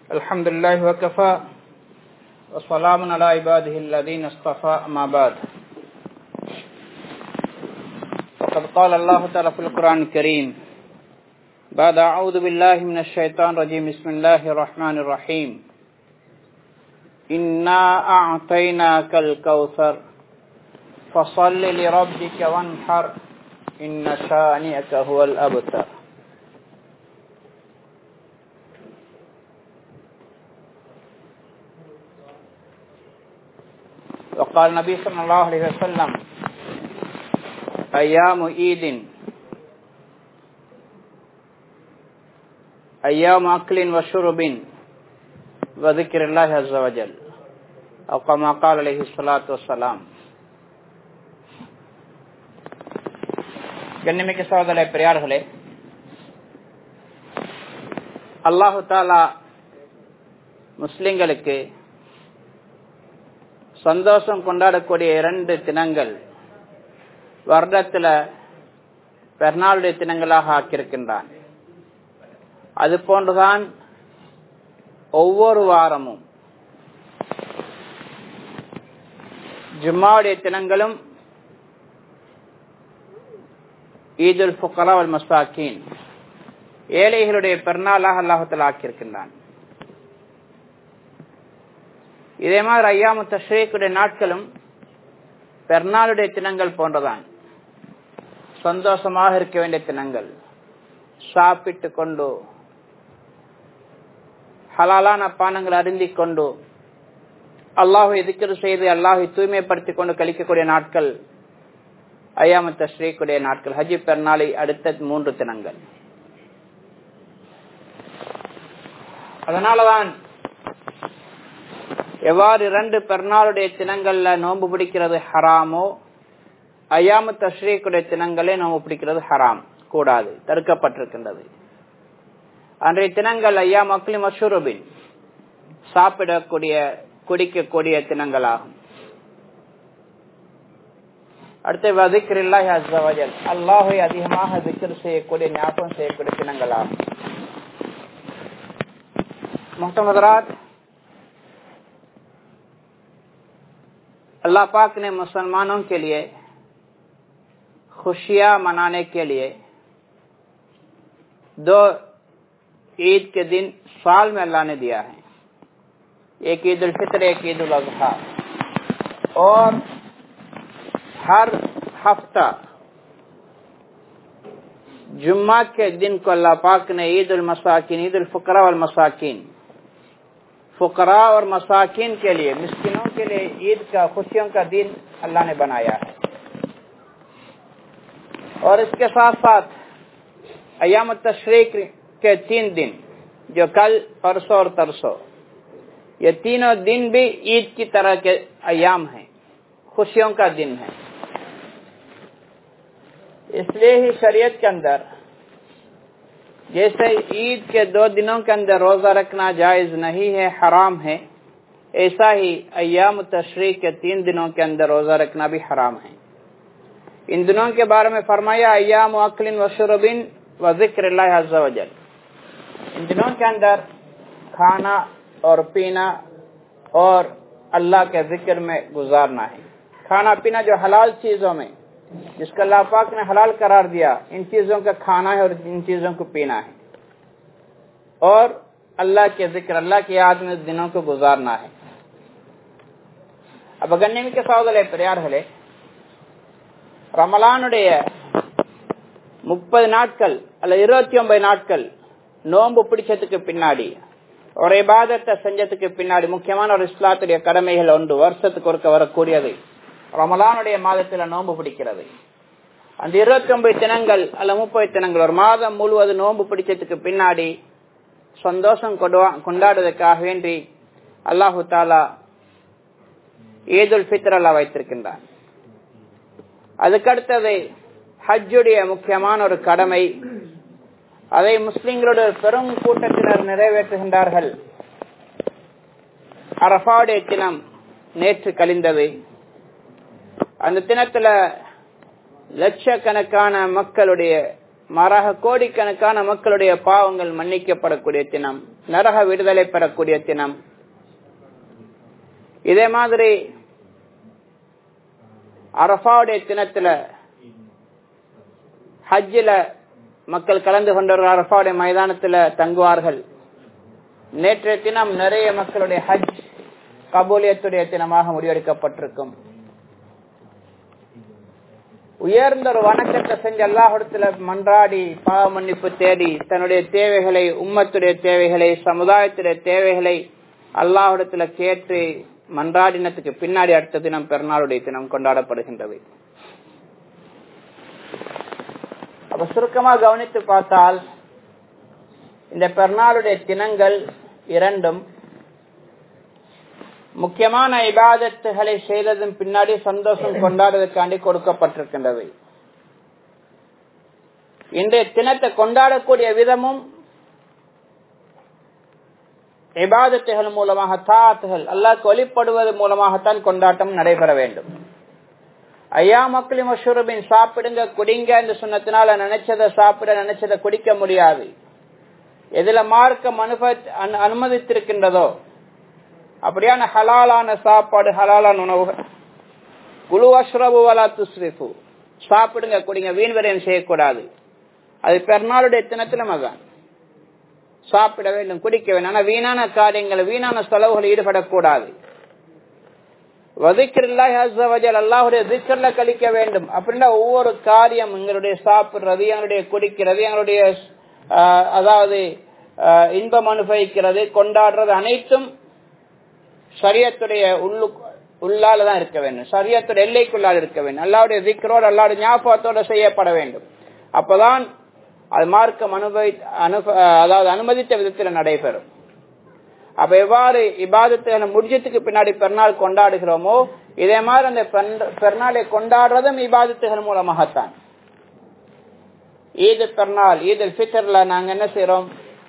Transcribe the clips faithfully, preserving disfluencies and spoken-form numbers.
الحمد لله وكفى وسلام على عباده الذين اصطفى أما بعد فقد قال الله تعالى في القرآن الكريم بعد أعوذ بالله من الشيطان الرجيم بسم الله الرحمن الرحيم إنا أعطيناك الكوثر فصل لربك وانحر إن شانئك هو الأبتر. وقال النبي صلى الله عليه وسلم أيام عيد أيام أكل وشرب وذكر الله عز وجل أو كما قال عليه الصلاة والسلام. கண்ணியமிக்க சகோதர பெரியார்களே, அல்லாஹு தஆலா முஸ்லிம்களுக்கு சந்தோஷம் கொண்டாடக்கூடிய இரண்டு தினங்கள் வருடத்தில் பெருநாளுடைய தினங்களாக ஆக்கியிருக்கின்றான். அது போன்றுதான் ஒவ்வொரு வாரமும் ஜும்மாவுடைய தினங்களும் ஈதுல் ஃபுகரா வல் மசாக்கீன் ஏழைகளுடைய பெருநாளாக அல்லாஹ் தஆலா ஆக்கியிருக்கின்றான். இதே மாதிரி ஐயாமு தஷ்ரீக்குடைய நாட்களும் பெருநாளுடைய தினங்கள் போன்றதான். சந்தோஷமாக இருக்க வேண்டிய தினங்கள், சாப்பிட்டு கொண்டு ஹலாலான பானங்கள் அருந்திக் கொண்டு அல்லாஹை திக்ர் செய்து அல்லாஹை தூய்மைப்படுத்திக் கொண்டு கழிக்கக்கூடிய நாட்கள் ஐயாமு தஷ்ரீக்குடைய நாட்கள். ஹஜ் பெருநாளை அடுத்த மூன்று தினங்கள். அதனாலதான் எவ்வாறு இரண்டு பெருநாளுடைய தினங்கள்ல நோன்பு பிடிக்கிறது ஹராமோ, ஐயாமு தஷ்ரீக்குடைய தினங்களே நோன்பு பிடிக்கிறது ஹராம், கூடாது, தடுக்கப்பட்டிருக்கின்றது. அன்றைய தினங்கள் ஐயாம் அக்லி மஷ்ரூபின் சாப்பிடக்கூடிய குடிக்கக்கூடிய தினங்களாகும். அடுத்து வதிக்ரில்லாஹி அஸ்ஸ வஜல் அல்லாஹ்வை அதிகமாக திக்ர் செய்யக்கூடிய ஞாபகம் செய்யக்கூடிய தினங்களாகும். முஹ்தரமாத், अल्लाह पाक ने मुसलमानों के लिए खुशियां मनाने के लिए दो ईद के दिन साल में अल्लाह ने दिया है. एक ईद उल फित्र, एक ईद उल अज़हा. और हर हफ्ता जुम्मा के दिन को अल्लाह पाक ने ईद उल मसाकिन, ईद उल फुकरा वल मसाकिन, फुकरा और मसाकिन के लिए, मिस्किनों के लिए ईद का, खुशियों का दिन अल्लाह ने बनाया है. और इसके साथ साथ अय्याम तशरीक के तीन दिन, जो कल, परसों और तरसों, ये तीनों दिन भी ईद की तरह के अय्याम हैं, खुशियों का दिन है. इसलिए ही शरीयत के अंदर जैसे ईद के दो दिनों के अंदर रोजा रखना जायज नहीं है, हराम है, ऐसा ही अय्याम तशरीक के तीन दिनों के अंदर रोजा रखना भी हराम है. इन दिनों के बारे में फरमाया अय्याम अक्लिन व शुरबिन व ज़िक्रिल्लाह अज़्ज़ व जल. इन दिनों के अंदर खाना और पीना और अल्लाह के जिक्र में गुजारना है. खाना पीना जो हलाल चीजों में, जिसका अल्लाह पाक ने हलाल करार दिया, इन चीजों का खाना है और इन चीजों को पीना है. और अल्लाह के जिक्र, अल्लाह की याद में दिनों को गुजारना है. अब கண்ணியமிக்க சகோதரர்களே பெரியார்களே, ரமலானுடைய முப்பது நாட்கள் அல்ல இருபத்தி ஒன்பது நாட்கள் நோன்பு பிடிச்சதுக்கு பின்னாடி, ஒரு இபாதத்தை செஞ்சதுக்கு பின்னாடி முக்கியமான ஒரு இஸ்லாத்துடைய கடமைகள் ஒன்று வருஷத்துக்கு ஒருக்க வரக்கூடியது ரமலானுடைய மாதத்துல நோன்பு பிடிக்கிறது. அந்த இருபத்தி ஒன்பது தினங்கள் அல்ல முப்பது தினங்கள், ஒரு மாதம் முழுவதும் நோன்பு பிடிச்சதுக்கு பின்னாடி சந்தோஷம் கொண்டாடுவதற்காக வேண்டி அல்லாஹு தாலா ஈதுல் ஃபித்ர் அல்லாஹ் வைத்திருக்கின்றான். அதுக்கடுத்தது ஹஜ்ஜுடைய முக்கியமான ஒரு கடமை, அதை முஸ்லிம்களுடைய பெரும் கூட்டத்தினர் நிறைவேற்றுகின்றார்கள். அரஃபாவுடைய தினம் நேற்று கழிந்தது. அந்த தினத்துல லட்சக்கணக்கான மக்களுடைய, மாறாக கோடிக்கணக்கான மக்களுடைய பாவங்கள் மன்னிக்கப்படக்கூடிய தினம், நரக விடுதலை பெறக்கூடிய தினம். இதே மாதிரி அரஃபாவுடைய தினத்துல ஹஜ்ஜில மக்கள் கலந்து கொண்டவர்கள் அரஃபாவுடைய மைதானத்துல தங்குவார்கள். நேற்றைய தினம் நிறைய மக்களுடைய ஹஜ் கபூலியத்துடைய தினமாக முடிவெடுக்கப்பட்டிருக்கும். உயர்ந்த ஒரு வணக்கத்தை செஞ்சு அல்லாஹ்விடத்துல மன்றாடி பாவ மன்னிப்பு தேடி தன்னுடைய தேவைகளை, உம்மத்துடைய தேவைகளை, சமுதாயத்துடைய தேவைகளை அல்லாஹ்விடத்துல கேட்டு மன்றாடினத்துக்கு பின்னாடி அடுத்த தினம் பெருநாளுடைய தினம் கொண்டாடப்படுகின்றது. அப்ப சுருக்கமா கவனித்து பார்த்தால் இந்த பெருநாளுடைய தினங்கள் இரண்டும் முக்கியமான இபாதத்துகளை செய்ததன் பின்னாடி சந்தோஷம் கொண்டாடுவதற்காண்டி கொடுக்கப்பட்டிருக்கின்றது. இன்றைய தினத்தை கொண்டாடக்கூடிய விதமும் இபாதத்துகள் மூலமாக, தாத்துகள் அல்லாஹ்க்கு வழிபடுவது மூலமாகத்தான் கொண்டாட்டம் நடைபெற வேண்டும். ஐயா மக்கள் மஷூரபின் சாப்பிடுங்க குடிங்க என்று சொன்னதுனால நினைச்சதை சாப்பிட நினைச்சதை குடிக்க முடியாது. எதுல மார்க்கம் அனுமதித்திருக்கின்றதோ அப்படியான ஹலாலான சாப்பாடு, ஹலாலான உணவுகள், குலு அஷ்ரபு வலா துஸ்ரிஃபு, சாப்பிடுங்க குடிங்க, வீண் விரயம் செய்யக்கூடாது. அது பெருநாளுடைய தினத்துல மகான் சாப்பிட வேண்டும், குடிக்க வேண்டும். ஆனா வீணான காரியங்கள், வீணான செலவுகள் ஈடுபடக்கூடாது. அல்லாஹுடைய திக்ர்ல கழிக்க வேண்டும். அப்படின்னா ஒவ்வொரு காரியம், எங்களுடைய சாப்பிடுறது, எங்களுடைய குடிக்கிறது, எங்களுடைய அதாவது இன்பம் அனுபவிக்கிறது, கொண்டாடுறது அனைத்தும் ஷரியத்துடைய உள்ளு உள்ளால தான் இருக்க வேண்டும், ஷரியத்துடைய எல்லைக்குள்ளால் இருக்க வேண்டும். அல்லாஹ்வுடைய திக்ரோடு, அல்லாஹ்வுடைய ஞாபகத்தோடு செய்யப்பட வேண்டும். அப்பதான் அது மார்க்கம் அனுபவி அதாவது அனுமதித்த விதத்தில் நடைபெறும். அப்ப எவ்வாறு இபாதத்தை முடிஞ்சத்துக்கு பின்னாடி பெருநாள் கொண்டாடுகிறோமோ இதே மாதிரி அந்த பெருநாளை கொண்டாடுறதும் இபாதத்துகள் மூலமாகத்தான். ஈது பெருநாள், ஈதுல் ஃபித்ர்ல நாங்க என்ன செய்யறோம்?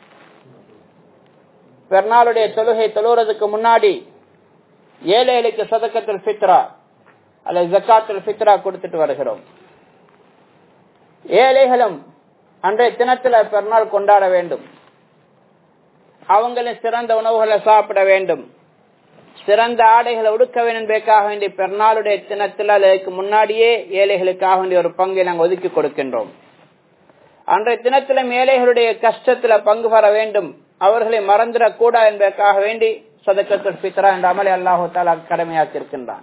பெருநாளுடைய தொழுகை தொழுறதுக்கு முன்னாடி ஏழைகளுக்கு சதக்கத்துல் ஃபித்ரா அல்லது ஜக்காத்துல் ஃபித்ரா கொடுத்துட்டு வருகிறோம். ஏழைகளும் அன்றைய தினத்துல பெருநாள் கொண்டாட வேண்டும். அவங்களும் சிறந்த உணவுகளை சாப்பிட வேண்டும், சிறந்த ஆடைகளை உடுக்க வேண்டும் என்பதற்காக வேண்டிய பெருநாளுடைய தினத்தில் அதற்கு முன்னாடியே ஏழைகளுக்காக வேண்டிய ஒரு பங்கை நாங்கள் ஒதுக்கி கொடுக்கின்றோம். அன்றைய தினத்திலும் ஏழைகளுடைய கஷ்டத்துல பங்கு பெற வேண்டும், அவர்களை மறந்துடக்கூடாது என்பதற்காக வேண்டி சதக்கத்துல் ஃபித்ரா என்ற அமலை அல்லாஹு தஆலா கடமையாக்கியிருக்கின்றான்.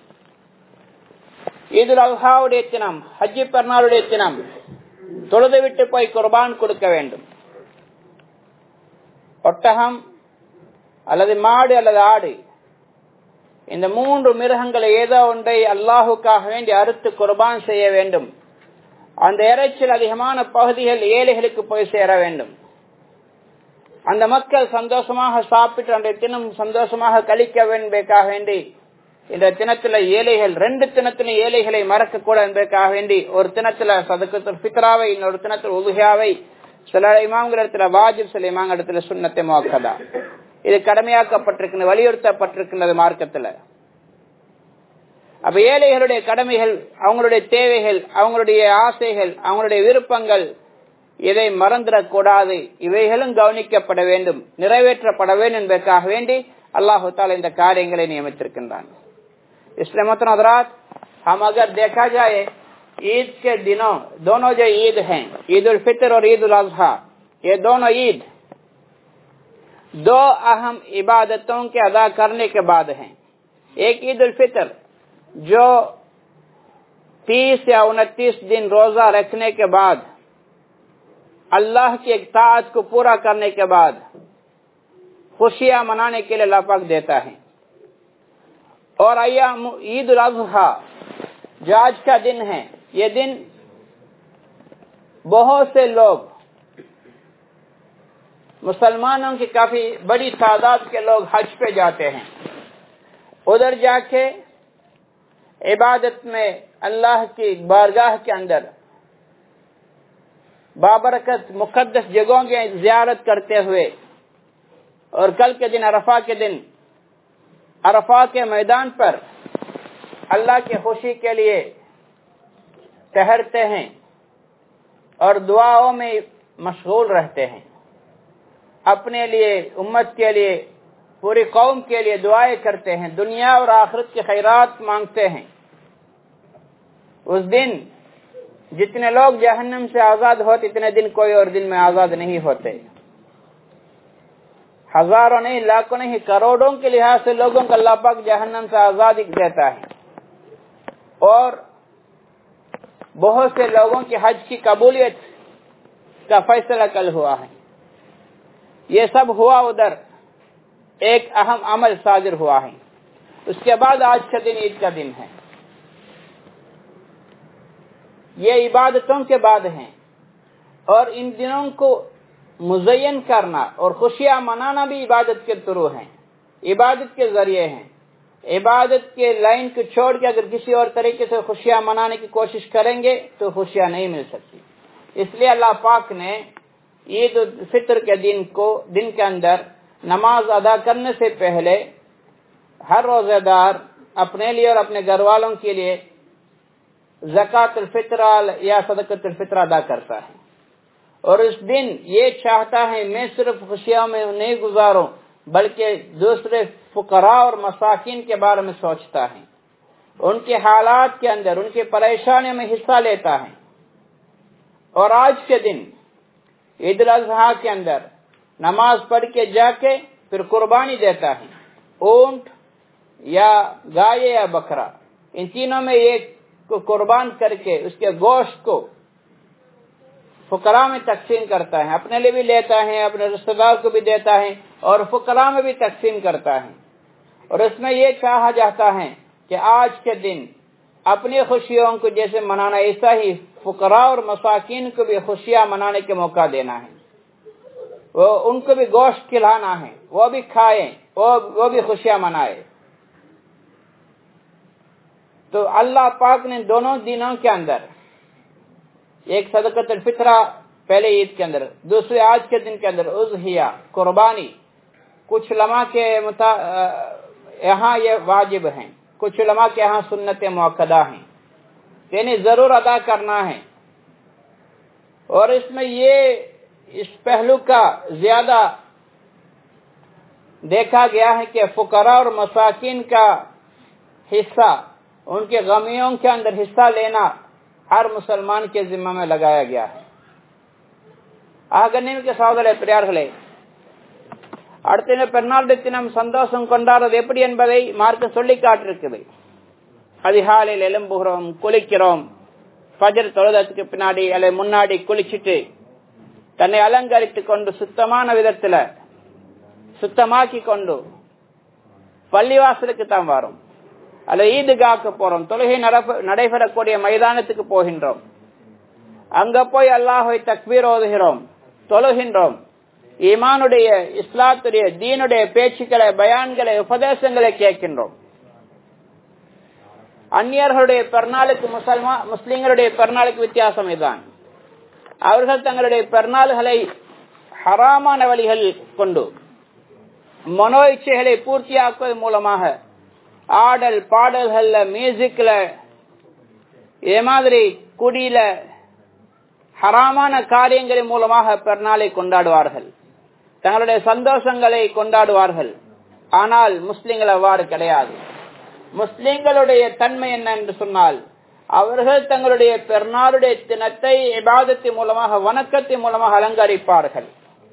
ஈதுல் அல்ஹாவுடைய தினம், ஹஜ்ஜி பெருநாளுடைய தினம், தொழுது விட்டு போய் குர்பான் கொடுக்க வேண்டும். ஒட்டகம் அல்லது மாடு அல்லது ஆடு, இந்த மூன்று மிருகங்களை ஏதோ ஒன்றை அல்லாஹுக்காக வேண்டி அறுத்து குர்பான் செய்ய வேண்டும். அந்த இறைச்சில் அதிகமான பகுதிகள் ஏழைகளுக்கு போய் சேர வேண்டும். அந்த மக்கள் சந்தோஷமாக சாப்பிட்டு அன்றைய தினம் சந்தோஷமாக கழிக்க வேண்டியதற்காக வேண்டி இந்த தினத்துல ஏழைகள், ரெண்டு தினத்துல ஏழைகளை மறக்க கூட என்பதற்காக வேண்டி ஒரு தினத்துல சதக்கத்துல் ஃபித்ராவை, இன்னொரு தினத்துல உதுஹியாவை, சில இமாம்கள் இடத்துல வாஜிப், சில இமாம்கள் இடத்துல சுன்னத்தே முஅக்கதா. இது கடமையாக்கப்பட்டிருக்கிறது, வலியுறுத்தப்பட்டிருக்கிறது மார்க்கத்துல. அப்ப ஏழைகளுடைய கடமைகள், அவங்களுடைய தேவைகள், அவங்களுடைய ஆசைகள், அவங்களுடைய விருப்பங்கள், இதை மறந்துடக்கூடாது. இவைகளும் கவனிக்கப்பட வேண்டும், நிறைவேற்றப்பட வேண்டும் என்பதற்காக வேண்டி अल्लाह ताला इन कार्य नियमित इसलिए मतलब हजरात हम अगर देखा जाए ईद के दिनों दोनों जो ईद हैं ईद उल फितर और ईद उल अजहा ये दोनों ईद दो अहम इबादतों के अदा करने के बाद हैं। एक ईद उल फितर जो तीस या उनतीस दिन रोजा रखने के बाद अल्लाह की इताअत को पूरा करने के बाद खुशियां मनाने के लिए अल्लाह पाक देता है। और अय्याम ईद उल अजहा जो आज का दिन है, ये दिन बहुत से लोग मुसलमानों की काफी बड़ी तादाद के लोग हज पे जाते हैं। उधर जाके इबादत में अल्लाह की बारगाह के अंदर बाबरकत मुकद्दस जगहों की ज़ियारत करते हुए और कल के दिन अरफा के दिन अरफा के मैदान पर अल्लाह की खुशी के लिए ठहरते हैं और दुआओं में मशगूल रहते हैं। अपने लिए, उम्मत के लिए, पूरी कौम के लिए दुआएं करते हैं, दुनिया और आखिरत के खैरात मांगते हैं। उस दिन जितने लोग जहन्नम से आजाद होते इतने दिन कोई और दिन में आजाद नहीं होते। हजारों नहीं, लाखों नहीं, करोड़ों के लिहाज से लोगों को अल्लाह पाक जहन्नम से आजादी देता है और बहुत से लोगों की हज की कबूलियत का फैसला कल हुआ है। ये सब हुआ, उधर एक अहम अमल साजिर हुआ है। उसके बाद आज का दिन ईद का दिन है। ये इबादतों के बाद हैं और इन दिनों को मुज़य्यन करना और खुशियां मनाना भी इबादत के थ्रू है, इबादत के जरिए हैं। इबादत के लाइन को छोड़ के अगर किसी और तरीके से खुशियां मनाने की कोशिश करेंगे तो खुशियां नहीं मिल सकती। इसलिए अल्लाह पाक ने ईद उल फितर के दिन को दिन के अंदर नमाज अदा करने से पहले हर रोजेदार अपने लिए और अपने घर वालों के लिए ज़कात उल फितर या सदक़त उल फितर अदा करता है और उस दिन ये चाहता है मैं सिर्फ खुशियों में नहीं गुजारूं बल्कि दूसरे फुकरा और मसाकिन के बारे में सोचता है, उनके हालात के अंदर, उनकी परेशानियों में हिस्सा लेता है। और आज के दिन ईद उल अज़हा के अंदर नमाज पढ़ के जाके फिर कुर्बानी देता है, ऊंट या गाय या बकरा, इन तीनों में एक को कुर्बान करके उसके गोश्त को फुकरा में तकसीम करता है, अपने लिए भी लेता है, अपने रिश्तेदार को भी देता है और फुकरा में भी तकसीम करता है। और इसमें यह चाहा जाता है कि आज के दिन अपनी खुशियों को जैसे मनाना ऐसा ही फुकरा और मसाकिन को भी खुशियां मनाने के मौका देना है, वो उनको भी गोश्त खिलाना है, वो भी खाएं, वो वो भी खुशियां मनाए। तो अल्लाह पाक ने दोनों दिनों के अंदर एक सदक़त उल फितर पहले ईद के अंदर, दूसरे आज के दिन के अंदर उज़हिया कुर्बानी, कुछ उलमा के यहाँ ये वाजिब हैं, कुछ उलमा के यहाँ सुन्नत मुअक्कदा हैं, यानी जरूर अदा करना है। और इसमें ये इस पहलू का ज्यादा देखा गया है कि फुकरा और मसाकिन का हिस्सा, उनके गमियों के अंदर हिस्सा लेना हर मुसलमान के जिम्मा में लगाया गया है। ஆகவே சகோதர பெரியார்களே, அடுத்த பெருநாள் தினம் சந்தோஷம் கொண்டாடுறது எப்படி என்பதை மார்க்கம் சொல்லி காட்டிருக்குது. அதிகாலையில் எழும்புகிறோம், குளிக்கிறோம், ஃபஜர் தொழுதத்துக்கு பின்னாடி அல்ல முன்னாடி குளிச்சுட்டு தன்னை அலங்கரித்துக் கொண்டு சுத்தமான விதத்துல சுத்தமாக்கி கொண்டு பள்ளிவாசலுக்கு தான் வரும், அல்ல ஈதுகாக்கு போறோம், தொழுகை நடைபெறக்கூடிய மைதானத்துக்கு போகின்றோம். அங்க போய் அல்லாஹ்வை தக்பீர் ஓதுகிறோம், தொழுகின்றோம், ஈமானுடைய இஸ்லாத்துடைய தீனுடைய பேச்சுக்களை, பயான்களை, உபதேசங்களை கேட்கின்றோம். அந்நியர்களுடைய பெருநாளுக்கு முஸ்லிமா முஸ்லிம்களுடைய பெருநாளுக்கு வித்தியாசம் இதுதான். அவர்கள் தங்களுடைய பெருநாள்களை ஹராமான வழிகள் கொண்டு மனோ இச்சைகளை பூர்த்தியாக்குவது மூலமாக ஆடல் பாடல்கள்ல, மியூசிக்ல, இதே மாதிரி குடியில ஹராமான காரியங்களின் மூலமாக பெருநாளை கொண்டாடுவார்கள், தங்களுடைய சந்தோஷங்களை கொண்டாடுவார்கள். ஆனால் முஸ்லிம்கள் அவ்வாறு கிடையாது. முஸ்லிம்களுடைய தன்மை என்ன என்று சொன்னால், அவர்கள் தங்களுடைய பெருநாளுடைய தினத்தை இபாதத்தின் மூலமாக, வணக்கத்தின் மூலமாக அலங்கரிப்பார்கள்.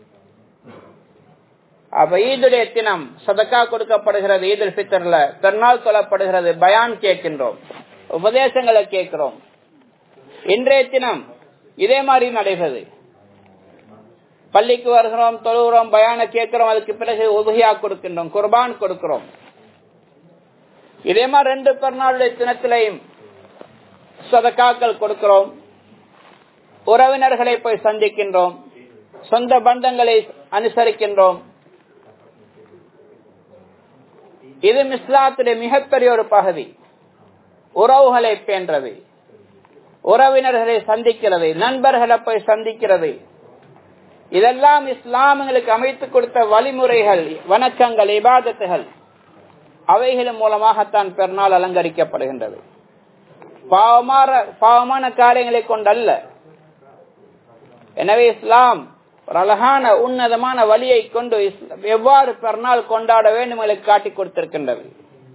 அப்ப ஈதுடைய தினம் சதக்கா கொடுக்கப்படுகிறது, ஈத் உல் ஃபித்ர்ல பெருநாள் சொல்லப்படுகிறது, பயான் கேட்கின்றோம், உபதேசங்களை கேட்கிறோம். இன்றைய தினம் இதே மாதிரி நடைபெறுது. பள்ளிக்கு வருகிறோம், தொழுகிறோம், பயான கேட்கிறோம், அதுக்கு பிறகு உதுஹியா கொடுக்கின்றோம், குர்பான் கொடுக்கிறோம். இதே மாதிரி ரெண்டு பெருநாளுடைய தினத்திலையும் சதக்காக்கள் கொடுக்கிறோம், உறவினர்களை போய் சந்திக்கின்றோம், சொந்த பந்தங்களை அனுசரிக்கின்றோம். இது இஸ்லாத்துடைய மிகப்பெரிய ஒரு பகுதி, உறவுகளை பேன்றது, உறவினர்களை சந்திக்கிறது, நண்பர்களை போய் சந்திக்கிறது. இதெல்லாம் இஸ்லாமியர்களுக்கு அமைத்துக் கொடுத்த வழிமுறைகள், வணக்கங்கள், இபாதத்துகள். அவைகளின் மூலமாகத்தான் பெருநாள் அலங்கரிக்கப்படுகின்றது. பாவமான பாவமான காரியங்களை கொண்டல்ல. எனவே இஸ்லாம் ஒரு அழகான உன்னதமான வழியை கொண்டு எவ்வாறு பெருநாள் கொண்டாட வேண்டும் என்று காட்டி கொடுத்திருக்கின்றது.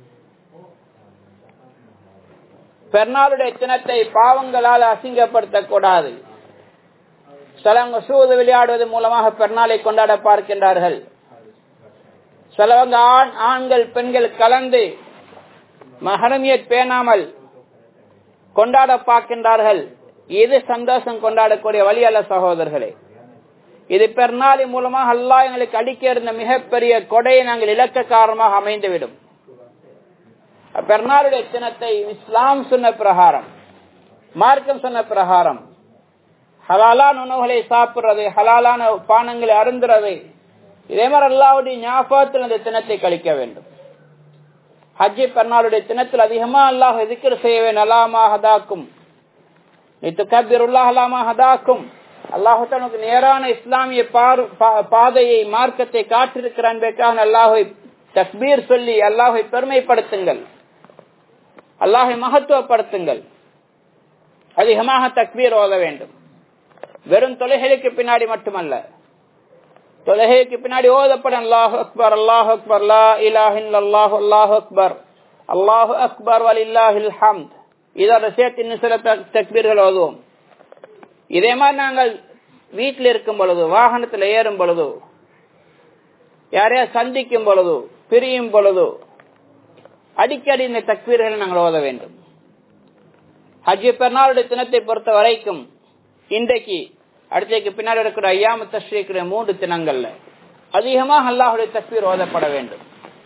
பெருநாளுடைய தினத்தை பாவங்களால் அசிங்கப்படுத்தக்கூடாது. சிலவங்க சூது விளையாடுவது மூலமாக பெருநாளை கொண்டாட பார்க்கின்றார்கள். சிலவங்க ஆண் ஆண்கள் பெண்கள் கலந்து மஹரமியத் பேணாமல் கொண்டாட பார்க்கின்றார்கள். இது சந்தோஷம் கொண்டாடக்கூடிய வழி அல்ல சகோதரர்களே. இது பெருநாளின் மூலமாக அல்லாஹ் எங்களுக்கு அளிக்க இருந்த மிகப்பெரிய கொடையை நாங்கள் இலக்க காரணமாக அமைந்துவிடும். பெருநாளுடைய தினத்தை இஸ்லாம் சொன்ன பிரகாரம், மார்க்கம் சொன்ன பிரகாரம் ஹலாலான உணவுகளை சாப்பிடுறது, ஹலாலான பானங்களை அருந்துறது, இதே மாதிரி அல்லாஹ்வுடைய ஞாபகத்தில் அந்த தினத்தை கழிக்க வேண்டும். ஹஜ்ஜி பெருநாளுடைய தினத்தில் அதிகமா அல்லாஹ் திக்ர் செய்ய வேண்டும். அல்லாமா ஹதாக்கும் லிதுகப்பிருல்லாஹ் அல்லாமா ஹதாக்கும். அல்லாஹ் தனக்கு நேரான இஸ்லாமிய பாதையை மார்க்கத்தை காட்டிருக்கிறான் என்பதற்காக அல்லாஹ்வை தக்பீர் சொல்லி அல்லாஹ்வை பெருமைப்படுத்துங்கள், அல்லாஹ்வை மகத்துவப்படுத்துங்கள். அதிகமாக தக்பீர் ஓத வேண்டும். வெறும் தொழுகைக்கு பின்னாடி மட்டுமல்ல, தொழுகைக்கு பின்னாடி ஓதப்படும் அல்லாஹு அக்பர் அல்லாஹு அக்பர் லா இலாஹ இல்லல்லாஹு அல்லாஹு அக்பர் அல்லாஹு அக்பர் வலில்லாஹில் ஹம்த், இதோட சேர்த்து இன்னும் சில தக்பீர்கள் ஓதுவோம். இதே மாதிரி நாங்கள் வீட்டில் இருக்கும் பொழுது, வாகனத்தில் ஏறும் பொழுது, யாரையா சந்திக்கும் பொழுது, பிரியும் பொழுது அடிக்கடி இந்த தக்பீர்களை நாங்கள் ஓத வேண்டும். ஹஜ்ஜி பெருநாளுடைய தினத்தை பொறுத்த வரைக்கும் இன்றைக்கு அடுத்தைக்கு பின்னாடி இருக்கிற ஐயாமு தஷ்ரீக்குடைய மூன்று தினங்கள்ல அதிகமாக அல்லாஹ்வுடைய தக்பீர் ஓதப்பட வேண்டும்.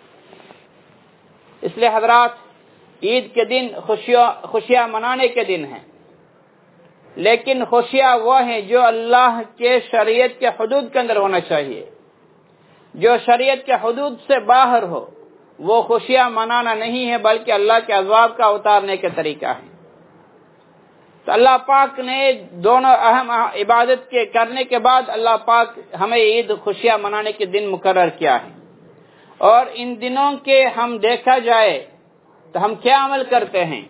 इसलिए हजरात, ईद के दिन खुशियां खुशियां मनाने के दिन हैं, लेकिन खुशियां वो हैं जो अल्लाह के शरीयत के हुदूद के अंदर होना चाहिए. जो शरीयत के हुदूद से बाहर हो वो खुशियां मनाना नहीं है, बल्कि अल्लाह के अज़ाब का उतारने के तरीका है. तो अल्लाह पाक ने दोनों अहम इबादत के करने के बाद अल्लाह पाक हमें ईद खुशियां मनाने के दिन मुकर्रर किया है. और इन दिनों के हम देखा जाए तो हम क्या अमल करते हैं.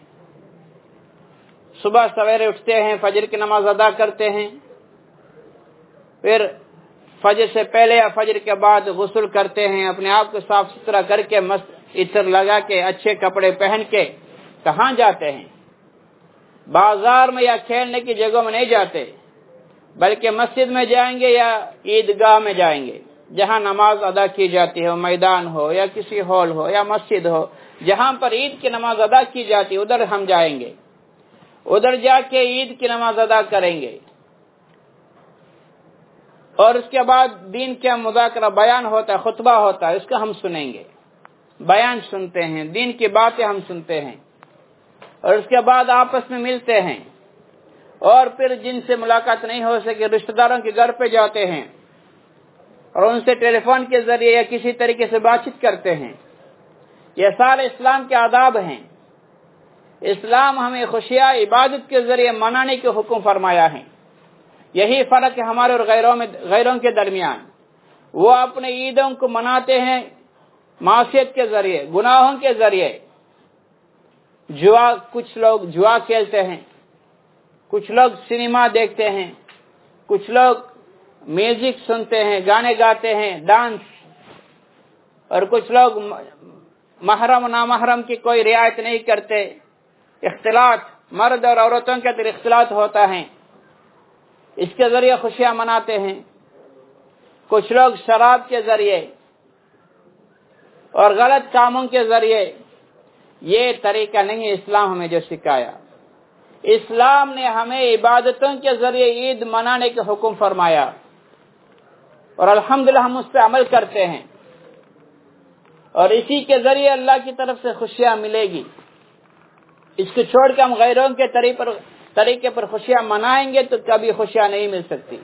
सुबह सवेरे उठते हैं, फजर की नमाज अदा करते हैं, फिर फजर से पहले या फजर के बाद गुस्ल करते हैं, अपने आप को साफ सुथरा करके मस्त इत्र लगा के अच्छे कपड़े पहन के कहाँ जाते हैं. बाजार में या खेलने की जगहों में नहीं जाते, बल्कि मस्जिद में जाएंगे या ईदगाह में जाएंगे, जहां नमाज अदा की जाती है, मैदान हो या किसी हॉल हो या मस्जिद हो, जहां पर ईद की नमाज अदा की जाती है उधर हम जाएंगे. उधर जाके ईद की नमाज अदा करेंगे और उसके बाद दीन का मुज़ाकरा बयान होता है, खुतबा होता है, उसका हम सुनेंगे. बयान सुनते हैं, दीन की बातें हम सुनते हैं और उसके बाद आपस में मिलते हैं. और फिर जिनसे मुलाकात नहीं हो सके रिश्तेदारों के घर पे जाते हैं और उनसे टेलीफोन के जरिए या किसी तरीके से बातचीत करते हैं. ये सारे इस्लाम के आदाब हैं. इस्लाम हमें खुशियां इबादत के जरिए मनाने के हुक्म फरमाया है. यही फर्क है हमारे और गैरों में गैरों के दरमियान. वो अपने ईदों को मनाते हैं मासियत के जरिए, गुनाहों के जरिए. जुआ, कुछ लोग जुआ खेलते हैं, कुछ लोग सिनेमा देखते हैं, कुछ लोग म्यूजिक सुनते हैं, गाने गाते हैं, डांस, और कुछ लोग महरम नामहरम की कोई रियायत नहीं करते. इख्तिलात, मर्द और औरतों के अंदर इख्तिलात होता है, इसके जरिए खुशियां मनाते हैं. कुछ लोग शराब के जरिए और गलत कामों के जरिए. ये तरीका नहीं है इस्लाम हमें जो सिखाया. इस्लाम ने हमें इबादतों के जरिए ईद मनाने के हुक्म फरमाया और अल्हम्दुलिल्लाह हम उस पर अमल करते हैं और इसी के जरिए अल्लाह की तरफ से खुशियां मिलेगी. इसको छोड़ के हम गैरों के तरीके पर तरीके पर खुशियां मनाएंगे तो कभी खुशियां नहीं मिल सकती.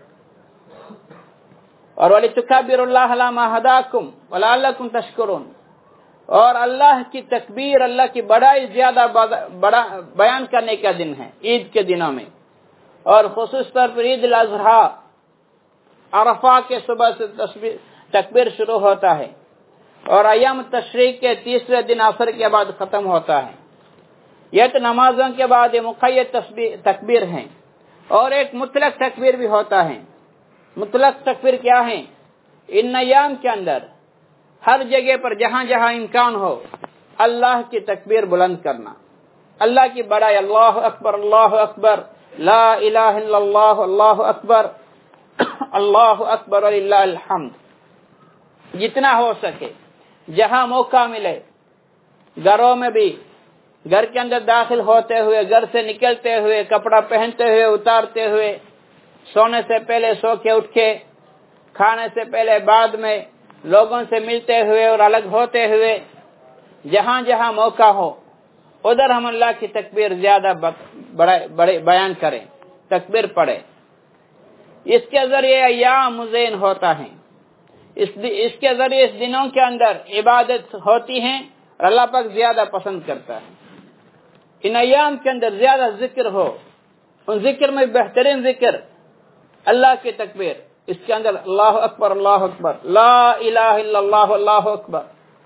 और वलितुकब्बिरुल्लाह अला मा हदाकुम वलअल्लकुम तशकुरून. और अल्लाह की तकबीर, अल्लाह की बड़ाई ज्यादा बड़ा बयान करने का दिन है ईद के दिनों में. और खुसूस तौर पर ईद उल अज़हा अरफा के सुबह से तकबीर शुरू होता है और अय्याम तशरीक के तीसरे दिन असर के बाद खत्म होता है. यह तो नमाजों के बाद मुक़य्यद तकबीर है और एक मुतलक तकबीर भी होता है. मुतलक तकबीर क्या है? इन अय्याम के अंदर हर जगह पर जहां जहां इम्कान हो अल्लाह की तकबीर बुलंद करना, अल्लाह की बड़ाई, अल्लाह अकबर अल्लाह अकबर, ला इलाहा इल्लल्लाह अल्लाह अकबर, अल्लाह अकबर वलिल्लाहिल हम्द, जितना हो सके जहां मौका मिले, घरों में भी, घर के अंदर दाखिल होते हुए, घर से निकलते हुए, कपड़ा पहनते हुए, उतारते हुए, सोने से पहले, सो के उठ के, खाने से पहले, बाद में, लोगों से मिलते हुए और अलग होते हुए, जहां जहां मौका हो उधर हम अल्लाह की तकबीर ज्यादा बड़े बड़े बयान करें, तकबीर पढ़े। इसके जरिए अय्याम मुज़ीन होता है, इस इसके जरिए इस दिनों के अंदर इबादत होती है और अल्लाह पाक ज्यादा पसंद करता है। इन अय्याम के अंदर ज्यादा जिक्र हो, उन जिक्र में बेहतरीन जिक्र अल्लाह की तकबीर, इसके अंदर अल्लाह अकबर अल्लाह अकबर, ला इलाहा इल्लल्लाह अल्लाह अकबर,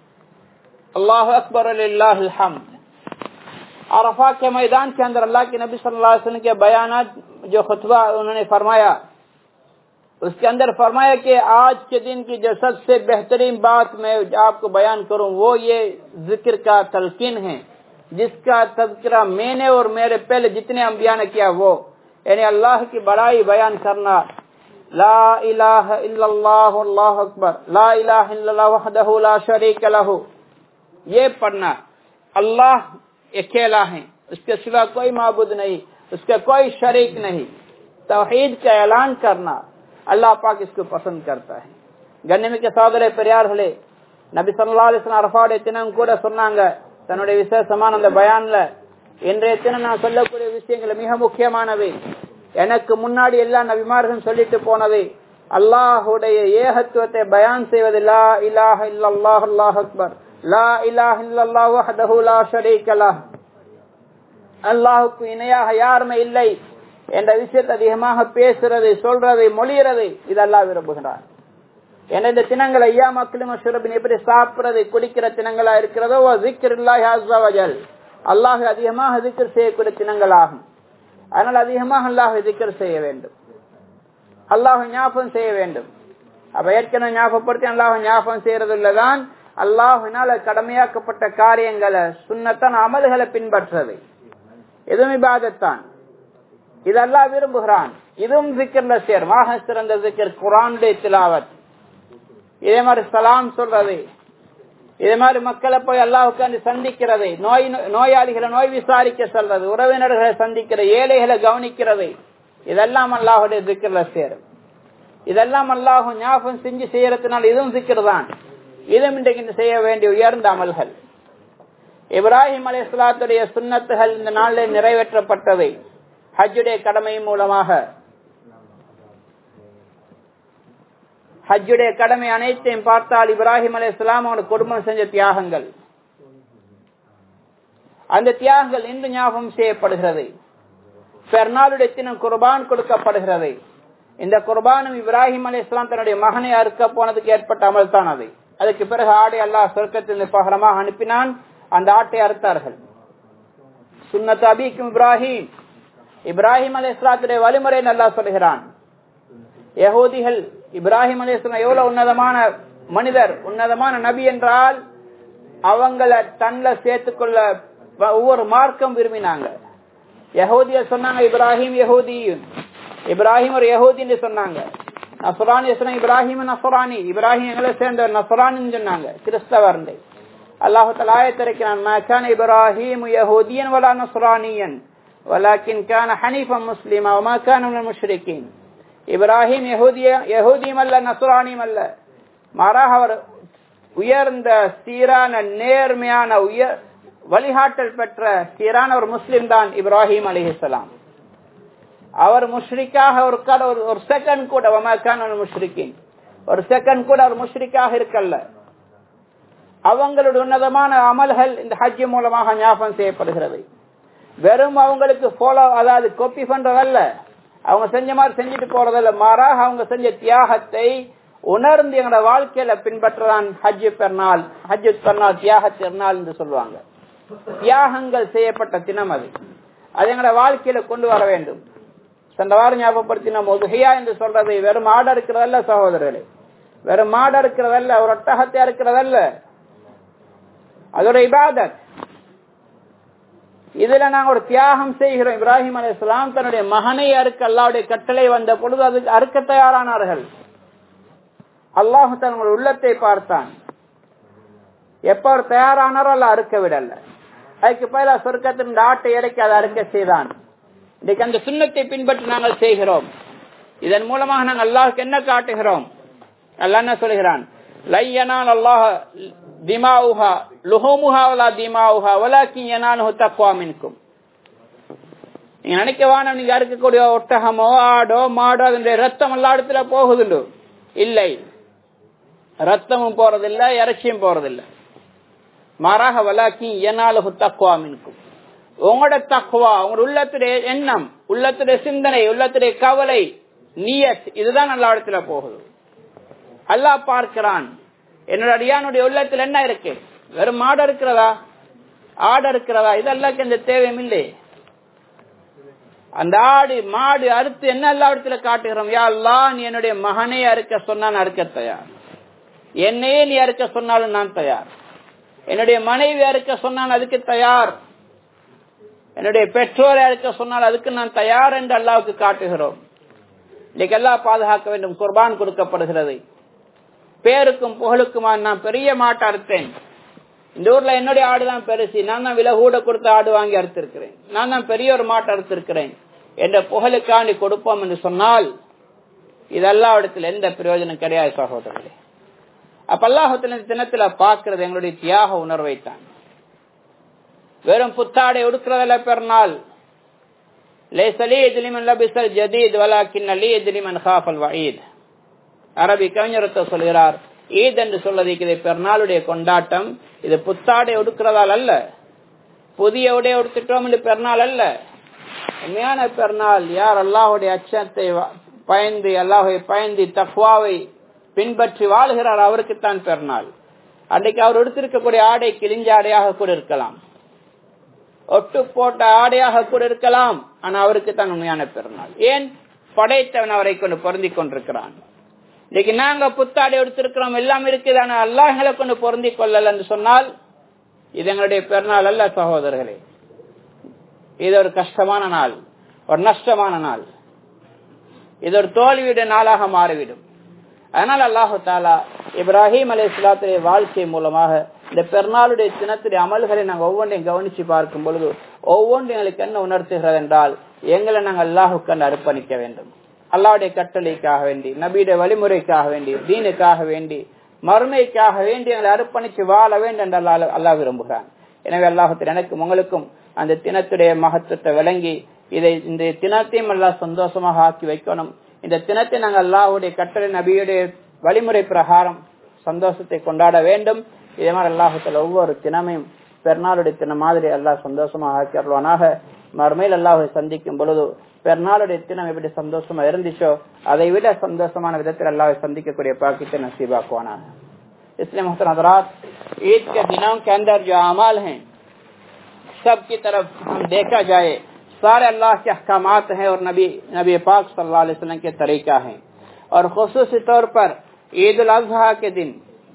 अल्लाह अकबर वलिल्लाहिल हम्द। अरफा के मैदान के अंदर अल्लाह के नबी सल्लल्लाहु अलैहि वसल्लम के बयानात, जो खुतबा उन्होंने फरमाया, उसके अंदर फरमाया कि आज के दिन की जो सबसे बेहतरीन बात मैं आपको बयान करूं वो ये जिक्र का तलकीन है, जिसका तज़किरा मैंने और मेरे पहले जितने अंबिया ने किया, वो यानी अल्लाह की बड़ाई बयान करना, ला इलाहा इल्लल्लाह अल्लाहु अकबर, ला इलाहा इल्लल्लाह वहदहु ला शरीक लहू, ये पढ़ना, अल्लाह अकेला है, उसके सिवा कोई माबूद नहीं, उसका कोई शरीक नहीं, तौहीद का ऐलान करना, अल्लाह पाक इसको पसंद करता है। கண்ணியமிக்க சகோதரரே, பெரியார்களே, நபி ஸல்லல்லாஹு அலைஹி வஸல்லம் அரஃபாவுடைய தினம் கூட சொன்னாங்க தன்னுடைய விசேஷமான அந்த பயான்ல, இன்றைய தினம் நான் சொல்லக்கூடிய விஷயங்கள் மிக முக்கியமானவை, எனக்கு முன்னாடி எல்லா நபிமார்களும் சொல்லிட்டு போனவை, அல்லாஹ்வுடைய ஏகத்துவத்தை பயான் செய்வது, லா இலாஹா இல்லல்லாஹ் அல்லாஹ் அக்பர், லா இலாஹா இல்லல்லாஹ் வஹ்தஹு லா ஷரீக லஹ், அல்லாஹ்வுக்கு இணையாக யாருமே இல்லை என்ற விஷயத்தை அதிகமாக பேசுறது, சொல்றது, மொழிகிறது, இது அல்லாஹ் விரும்புகிறார். என்ற இந்த தினங்கள் ஐயா மக்களும் ஷுரபின் எப்படி சாப்பிடுறது குடிக்கிற தினங்களா இருக்கிறதோ, ஸிக்ருல்லாஹி அஸ்ஸ வஜல், அல்லாஹ் அதிகமாக திக்ர் செய்யக்கூடிய தினங்களாகும். அதனால் அதிகமாக அல்லாஹ் திக்ர் செய்ய வேண்டும், அல்லாஹ் ஞாபகம் செய்ய வேண்டும். அப்ப ஏற்கனவே ஞாபகப்படுத்தி அல்லாஹ் ஞாபகம் செய்யறதுள்ளதான் அல்லாஹ்வினால கடமையாக்கப்பட்ட காரியங்களை, சுன்னத்தான அமல்களை பின்பற்றுறது, இதுவும் இபாதத்தான், இது அல்லாஹ் விரும்புகிறான். இதுவும் ஜிக்ர்ல சேரும். ஆக சிறந்த ஜிக்ர் குர்ஆனுடைய திலாவத், இதே மாதிரி சலாம் சொல்றது, இதே மாதிரி மக்களை போய் அல்லாஹ்வுக்காண்டி சந்திக்கிறது, நோய் நோயாளிகளை நோய் விசாரிக்க சொல்றது, உறவினர்களை சந்திக்கிற, ஏழைகளை கவனிக்கிறது, இதெல்லாம் அல்லாஹ்வுடைய ஜிக்ர்ல சேரும். இதெல்லாம் அல்லாஹ் ஞாபகம் செஞ்சு செய்யறதுனால இதுவும் ஜிக்ர் தான். இதுவும் இன்றைக்கு செய்ய வேண்டிய உயர்ந்த அமல்கள். இப்ராஹிம் அலைஹிஸ்ஸலாத்துடைய சுன்னத்துகள் இந்த நாளில் நிறைவேற்றப்பட்டவை ஹஜ்ஜுடைய கடமை மூலமாக. ஹஜ்ஜுடைய கடமை அனைத்தையும் பார்த்தால் இப்ராஹிம் அலைஹிஸ்ஸலாம் அவருடைய குடும்பம் செஞ்ச தியாகங்கள், அந்த தியாகங்கள் இன்று ஞாபகம் செய்யப்படுகிறது. பெருநாளுடைய தினம் குர்பான் கொடுக்கப்படுகிறது. இந்த குர்பானும் இப்ராஹிம் அலைஹிஸ்ஸலாம் தன்னுடைய மகனை அறுக்க போனதுக்கு ஏற்பட்ட அமல் தான் அது. அதுக்கு பிறகு ஆடை அல்லாஹ் சொர்க்கத்தில் பகரமாக அனுப்பினான், அந்த ஆட்டை அறுத்தார்கள். சுன்னத் அபீக்கும் இப்ராஹிம், இப்ராஹிம் அலைஹிஸ்ஸலாத்துடைய வழிமுறை அல்லாஹ் சொல்கிறான். யஹூதிகள் இப்ராஹிம் அலைஹிஸ்ஸலாம் எவ்வளவு உன்னதமான மனிதர், உன்னதமான நபி என்றால் அவங்களை தன்ல சேர்த்துக்கொள்ள ஒவ்வொரு மார்க்கம் விரும்பினாங்க. யஹூதிய சொன்னாங்க இப்ராஹிம் யஹூதியும், இப்ராஹிம் ஒரு யஹூதின்னு சொன்னாங்க. நஸ்ரானி சொன்னாங்க இப்ராஹிம் நஸ்ரானி, இப்ராஹிம் எங்களை சேர்ந்த நஸ்ரானின்னு சொன்னாங்க, கிறிஸ்தவர். அல்லாஹ் தஆலா ஆயத்தை இறக்கினான், மா கான இப்ராஹீம் யஹூதியன் வலா நஸ்ரானியன் வலாக்கின் கான ஹனீஃபன் முஸ்லிமா வமா கான மினல் முஷ்ரிகீன். இப்ராஹிம் யஹூதிய யஹூதியும் அல்ல, நஸ்ரானியும் அல்ல, மாறாக அவர் உயர்ந்த சீரான நேர்மையான உயர் வழிகாட்டல் பெற்ற சீரான ஒரு முஸ்லிம் தான் இப்ராஹிம் அலைஹிஸ்ஸலாம். அவர் முஷ்ரிக்காக ஒரு ஒரு செகண்ட் கூட முஷ்ரிக்கின் ஒரு செகண்ட் கூட அவர் முஷ்ரிக்காக இருக்கல்ல. அவங்களுடைய உன்னதமான அமல்கள் இந்த ஹஜ் மூலமாக ஞாபகம் செய்யப்படுகிறது. வெறும் அவங்களுக்கு ஃபாலோ, அதாவது காப்பி பண்றதல்ல, அவங்க செஞ்ச மாதிரி செஞ்சுட்டு போறதல்ல, மாறாக அவங்க செஞ்ச தியாகத்தை உணர்ந்து எங்களோட வாழ்க்கையில பின்பற்றதான் ஹஜ் பெருநாள். ஹஜ் பெருநாள் தியாக திருநாள் என்று சொல்லுவாங்க. தியாகங்கள் செய்யப்பட்ட தினம் அது, அது எங்களோட வாழ்க்கையில கொண்டு வர வேண்டும். சென்ற வாரம் ஞாபகப்படுத்தின உதுஹியா என்று சொல்றது வெறும் ஆடு இருக்கிறதல்ல சகோதரர்களே, வெறும் மாடு இருக்கிறதல்ல, ஒரு ஒட்டகத்தை இருக்கிறதல்ல, அது ஒரு இபாதத். இதுல நாங்க ஒரு தியாகம் செய்கிறோம். இப்ராஹிம் அலைஹிஸ்ஸலாம் தன்னுடைய மகனை அறுக்க அல்லாஹ்வுடைய கட்டளை வந்த பொழுது அது அறுக்க தயாரானார்கள். அல்லாஹ் தன்னுடைய உள்ளத்தை பார்த்தான். எப்ப அவர் தயாரானாரோ அல்லாஹ் அறுக்க விடல. அதுக்கு பயிலா சொர்க்கத்தின் ஆட்டை இறக்கி அதை அறுக்க செய்தான். இன்னைக்கு அந்த சுன்னத்தை பின்பற்றி நாங்கள் செய்கிறோம். இதன் மூலமாக நாங்கள் அல்லாஹ்வுக்கு என்ன காட்டுகிறோம்? அல்லாஹ் என்ன சொல்கிறான்? லையனால் அல்லாஹ் திமாவுஹா லுஹூமுஹா வலா திமாவுஹா வலாக்கின் யனாலுஹு தக்வா மின்கும். நீங்க நினைக்கவான நீங்க அறுக்கக்கூடிய ஒட்டகமோ ஆடோ மாடோ அதனுடைய ரத்தம் எல்லா இடத்துல போகுதுண்டு இல்லை, ரத்தமும் போறதில்லை, இறைச்சியும் போறதில்லை. மாறாக வலாக்கின் யனாலுஹு தக்வா மின்கும், உங்களோட தக்வா, உங்களோட உள்ளத்துடைய எண்ணம், உள்ளத்துடைய சிந்தனை, உள்ளத்துடைய கவலை, நியத், இதுதான் எல்லா இடத்துல போகுது. அல்லாஹ் பார்க்கிறான் என்னோட அடியானுடைய உள்ளத்தில் என்ன இருக்கு. வெறும் மாடு இருக்கிறதா, ஆடு இருக்கிறதா, இதெல்லாம் இந்த தேவையும் இல்லை. அந்த ஆடு மாடு அறுத்து என்ன எல்லா இடத்துல காட்டுகிறோம்? யா அல்லாஹ், நீ என்னுடைய மகனை அறுக்க சொன்னால் அறுக்க தயார், என்னையே நீ அறுக்க சொன்னாலும் நான் தயார், என்னுடைய மனைவி அறுக்க சொன்னால் அதுக்கு தயார், என்னுடைய பெற்றோரை அறுக்க சொன்னால் அதுக்கு நான் தயார் என்று அல்லாஹ்வுக்கு காட்டுகிறோம். இன்னைக்கு அல்லாஹ் பாதுகாக்க வேண்டும். குர்பான் கொடுக்கப்படுகிறது. பேருக்கும் புகழுக்குமா நான் பெரிய மாட்டை அறுத்தேன், இந்த ஊர்ல என்னுடைய ஆடுதான் பெருசு, நான் தான் விலை கூட கொடுத்து ஆடு வாங்கி அறுத்திருக்கிறேன், நான் தான் பெரிய ஒரு மாட்டை அறுத்திருக்கிறேன் என்ற புகழுக்காண்டி கொடுப்போம் என்று சொன்னால் இதெல்லாம் இடத்துல எந்த பிரயோஜனம் கிடையாது சகோதரர்களே. அப்ப அல்லாஹ்வுடைய தினத்துல பார்க்கிறது எங்களுடைய தியாக உணர்வை தான். வெறும் புத்தாடை உடுக்கிறதில்ல பெருநாள். அரபி கவிஞரத்தை சொல்கிறார், ஈத் என்று சொல்வதற்கு பெருநாளுடைய கொண்டாட்டம், இது புத்தாடை உடுக்கிறதால் அல்ல, புதிய உடைய உடுத்துட்டோம் என்று பெருநாள் அல்ல. உண்மையான பெருநாள் யார் அல்லாஹுடைய அச்சத்தை பயந்து, அல்லாஹை பயந்து தக்வாவை பின்பற்றி வாழ்கிறார் அவருக்குத்தான் பெருநாள். அன்றைக்கு அவர் எடுத்திருக்கக்கூடிய ஆடை கிழிஞ்ச ஆடையாக கூட இருக்கலாம், ஒட்டு போட்ட ஆடையாக கூட இருக்கலாம், ஆனா அவருக்கு தான் உண்மையான பெருநாள். ஏன்? படைத்தவன் அவரை கொண்டு பொருந்தி கொண்டிருக்கிறான். இன்னைக்கு நாங்க புத்தாடை எடுத்திருக்கிறோம், எல்லாம் இருக்குது, ஆனா அல்லாஹ்களை கொண்டு பொருந்தி கொள்ளல என்று சொன்னால் இது எங்களுடைய பெருநாள் அல்ல சகோதரர்களே. இது ஒரு கஷ்டமான நாள், ஒரு நஷ்டமான நாள், இது ஒரு தோல்வியுடைய நாளாக மாறிவிடும். அதனால் அல்லாஹு தாலா இப்ராஹிம் அலைஹிஸ்ஸலாத்துடைய வாழ்க்கை மூலமாக இந்த பெருநாளுடைய தினத்துடைய அமல்களை நாங்கள் ஒவ்வொன்றையும் கவனிச்சு பார்க்கும் பொழுது ஒவ்வொன்றும் எங்களுக்கு என்ன உணர்த்துகிறது என்றால், எங்களை நாங்கள் அல்லாஹுக்கு அர்ப்பணிக்க வேண்டும். அல்லாஹ்வுடைய கட்டளைக்காக வேண்டி, நபியுடைய வழிமுறைக்காக வேண்டி, தீனுக்காக வேண்டி, மறுமைக்காக வேண்டி எங்களை அர்ப்பணிச்சு வாழ வேண்டும் என்று அல்லாஹ் அல்லாஹ் விரும்புகிறான். எனவே அல்லாஹ் எனக்கும் உங்களுக்கும் அந்த தினத்துடைய மகத்துவத்தை விளங்கி இதை இந்த தினத்தையும் அல்லாஹ் சந்தோஷமாக ஆக்கி வைக்கணும். இந்த தினத்தை நாங்கள் அல்லாஹ்வுடைய கட்டளை நபியுடைய வழிமுறை பிரகாரம் சந்தோஷத்தை கொண்டாட வேண்டும். இதே மாதிரி அல்லாஹுத்தால ஒவ்வொரு தினமையும் பெருநாளுடைய தினம் மாதிரி அல்லாஹ் சந்தோஷமாக ஆக்கி அருள்வானாக. மறுமையில் அல்லாஹை சந்திக்கும் பொழுது பெருநாளுடைய தினம் எப்படி சந்தோஷமா இருந்துச்சோ அதை விட சந்தோஷமான விதத்தில் அல்லாஹை சந்திக்கக்கூடிய பாக்கியத்தை नसीबाக்குவானாக. इसलिए मोहतरम हज़रात, ईद के दिनों के अंदर जो अमाल हैं सब की तरफ हम देखा जाए, सारे अल्लाह के अहकामात हैं और नबी नबी पाक सल्लल्लाहु अलैहि वसल्लम के तरीका हैं। और खुसूसी तौर पर ईद उल अज़हा के दिन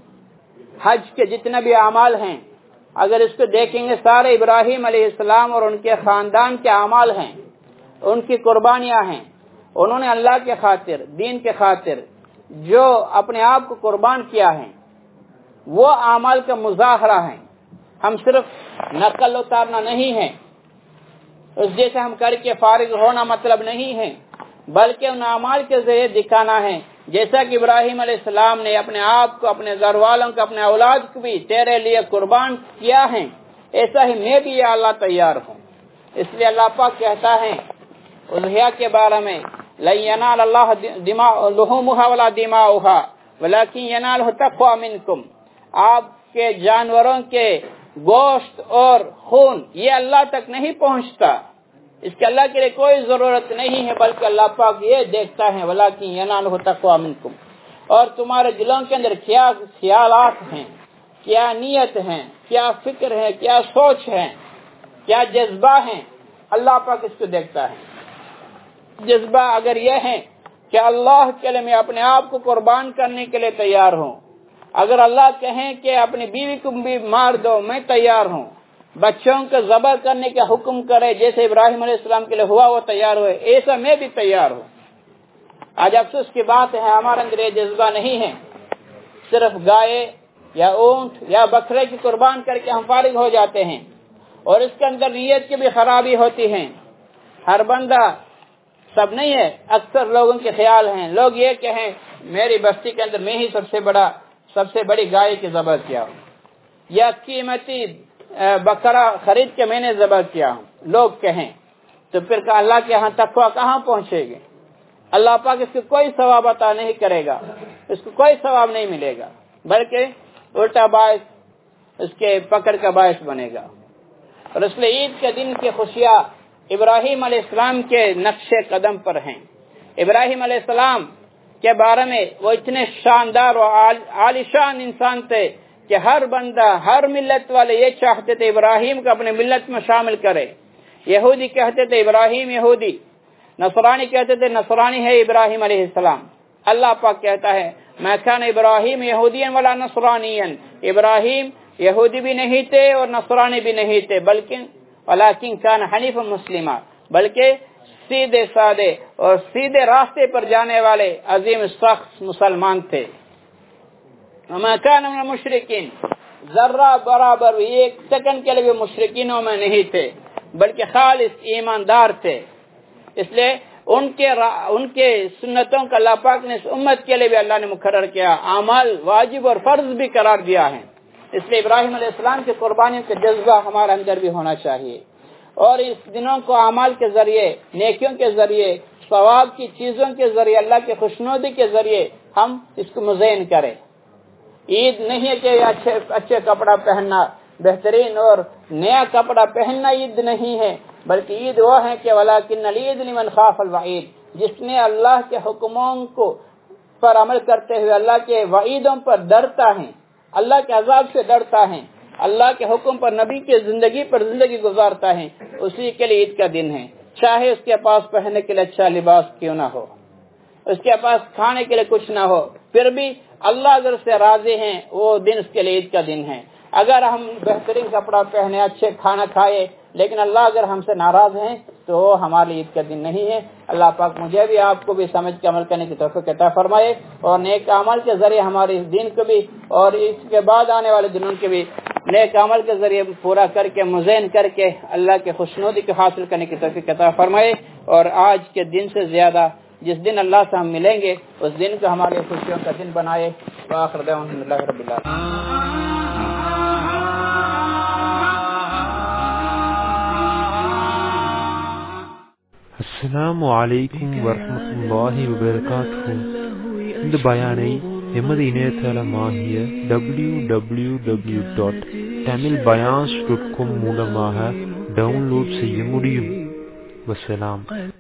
हज के जितने भी अमाल हैं, अगर इसको देखेंगे सारे इब्राहिम अलैहिस्सलाम और उनके खानदान के अमाल हैं, उनकी कुर्बानियां हैं। उन्होंने अल्लाह के खातिर, दीन के खातिर जो अपने आप को कुर्बान किया है वो अमाल का मुजाहरा है। हम सिर्फ नकल उतारना नहीं है, उस जैसे हम करके फारिग होना मतलब नहीं है, बल्कि उन अमाल के जरिए दिखाना है जैसा कि इब्राहिम अलैहिस्सलाम ने अपने आप को, अपने घर वालों को, अपने औलाद को भी तेरे लिए कुर्बान किया है, ऐसा ही मैं भी या अल्लाह तैयार हूँ। इसलिए अल्लाह पाक कहता है उज़हिया के बारे में, लन यनाल अल्लाह लुहूमुहा वला दिमाउहा वलाकिन यनालहु तक़वा मिनकुम। आपके जानवरों के गोश्त और खून ये अल्लाह तक नहीं पहुंचता, इसके अल्लाह के लिए कोई जरूरत नहीं है, बल्कि अल्लाह पाक ये देखता है वलाकिन यनालहु तक़वा मिनकुम। और तुम्हारे दिलों के अंदर क्या ख्यालात हैं, क्या नियत है, क्या फिक्र है, क्या सोच है, क्या जज्बा है, अल्लाह पाक इसको देखता है। جذبہ اگر یہ ہے کہ اللہ کے لیے میں اپنے آپ کو قربان کرنے کے لیے تیار ہوں، اگر اللہ کہیں کہ اپنی بیوی کو بھی مار دو میں تیار ہوں، بچوں کو ذبح کرنے کا حکم کرے جیسے ابراہیم علیہ السلام کے لیے ہوا وہ تیار ہوئے، ایسا میں بھی تیار ہوں۔ آج افسوس کی بات ہے ہمارے اندر یہ جذبہ نہیں ہے، صرف گائے یا اونٹ یا بکرے کی قربان کر کے ہم فارغ ہو جاتے ہیں، اور اس کے اندر نیت کی بھی خرابی ہوتی ہے۔ ہر بندہ سب نہیں ہے، اکثر لوگوں کے خیال ہیں، لوگ یہ کہیں میری بستی کے اندر میں ہی سب سے بڑا سب سے بڑی گائے کی ذبح کیا ہوں، یا قیمتی بکرا خرید کے میں نے ذبح کیا ہوں، لوگ کہیں تو پھر کہ اللہ کے ہاں تقویٰ کہاں پہنچے گی؟ اللہ پاک اس کو کوئی ثواب عطا نہیں کرے گا، اس کو کوئی ثواب نہیں ملے گا، بلکہ الٹا باعث اس کے پکڑ کا باعث بنے گا۔ اور اس لیے عید کے دن کی خوشیاں ابراہیم علیہ السلام کے نقش قدم پر ہیں۔ ابراہیم علیہ السلام کے بارے میں وہ اتنے شاندار و عالیشان انسان تھے کہ ہر بندہ ہر ملت والے یہ چاہتے تھے ابراہیم کو اپنے ملت میں شامل کرے۔ یہودی کہتے تھے ابراہیم یہودی، نصرانی کہتے تھے نصرانی ہے ابراہیم علیہ السلام۔ اللہ پاک کہتا ہے ما کان ابراہیم یہودیا ولا نصرانیا، ابراہیم یہودی بھی نہیں تھے اور نصرانی بھی نہیں تھے، بلکہ ولکن کان حنیفا مسلما، بلکہ سیدھے سادے اور سیدھے راستے پر جانے والے عظیم شخص مسلمان تھے۔ وما کان من المشرکین، ذرہ برابر ایک سیکنڈ کے لیے مشرکینوں میں نہیں تھے، بلکہ خالص ایماندار تھے۔ اس لیے ان کے ان کے سنتوں کا اللہ پاک نے اس امت کے لیے بھی اللہ نے مقرر کیا، اعمال واجب اور فرض بھی قرار دیا ہے۔ اس لیے ابراہیم علیہ السلام کی قربانی کا جذبہ ہمارے اندر بھی ہونا چاہیے، اور اس دنوں کو اعمال کے ذریعے، نیکیوں کے ذریعے، ثواب کی چیزوں کے ذریعے، اللہ کے خوشنودی کے ذریعے ہم اس کو مزین کریں۔ عید نہیں ہے کہ اچھے اچھے کپڑا پہننا، بہترین اور نیا کپڑا پہننا عید نہیں ہے، بلکہ عید وہ ہے کہ ولیکن العید لمن خاف الوعید، جس نے اللہ کے حکموں کو پر عمل کرتے ہوئے اللہ کے وعیدوں پر ڈرتا ہے، اللہ کے عذاب سے ڈرتا ہے، اللہ کے حکم پر نبی کی زندگی پر زندگی گزارتا ہے، اسی کے لیے عید کا دن ہے۔ چاہے اس کے پاس پہننے کے لیے اچھا لباس کیوں نہ ہو، اس کے پاس کھانے کے لیے کچھ نہ ہو، پھر بھی اللہ اگر اس سے راضی ہیں وہ دن اس کے لیے عید کا دن ہے۔ اگر ہم بہترین کپڑا پہنے، اچھے کھانا کھائے، لیکن اللہ اگر ہم سے ناراض ہیں تو وہ ہمارے عید کا دن نہیں ہے۔ اللہ پاک مجھے بھی آپ کو بھی سمجھ کے عمل کرنے کی توفیق عطا فرمائے، اور نیک عمل کے ذریعے ہمارے اس دن کو بھی اور اس کے بعد آنے والے دنوں کے بھی نیک عمل کے ذریعے پورا کر کے مزین کر کے اللہ کے خوشنودی کو حاصل کرنے کی توفیق عطا فرمائے، اور آج کے دن سے زیادہ جس دن اللہ سے ہم ملیں گے اس دن کو ہمارے خوشیوں کا دن بنائے۔ وآخر دعوانا الحمد للہ رب العالمین۔ السلام علیکم ورحمۃ اللہ وبرکاتہ. இந்த பயானை எமது இணையதளமாகிய W W W dot Tamil பயான்ஸ் டாட் காம் மூலமாக டவுன்லோட் செய்ய முடியும். வசலாம்.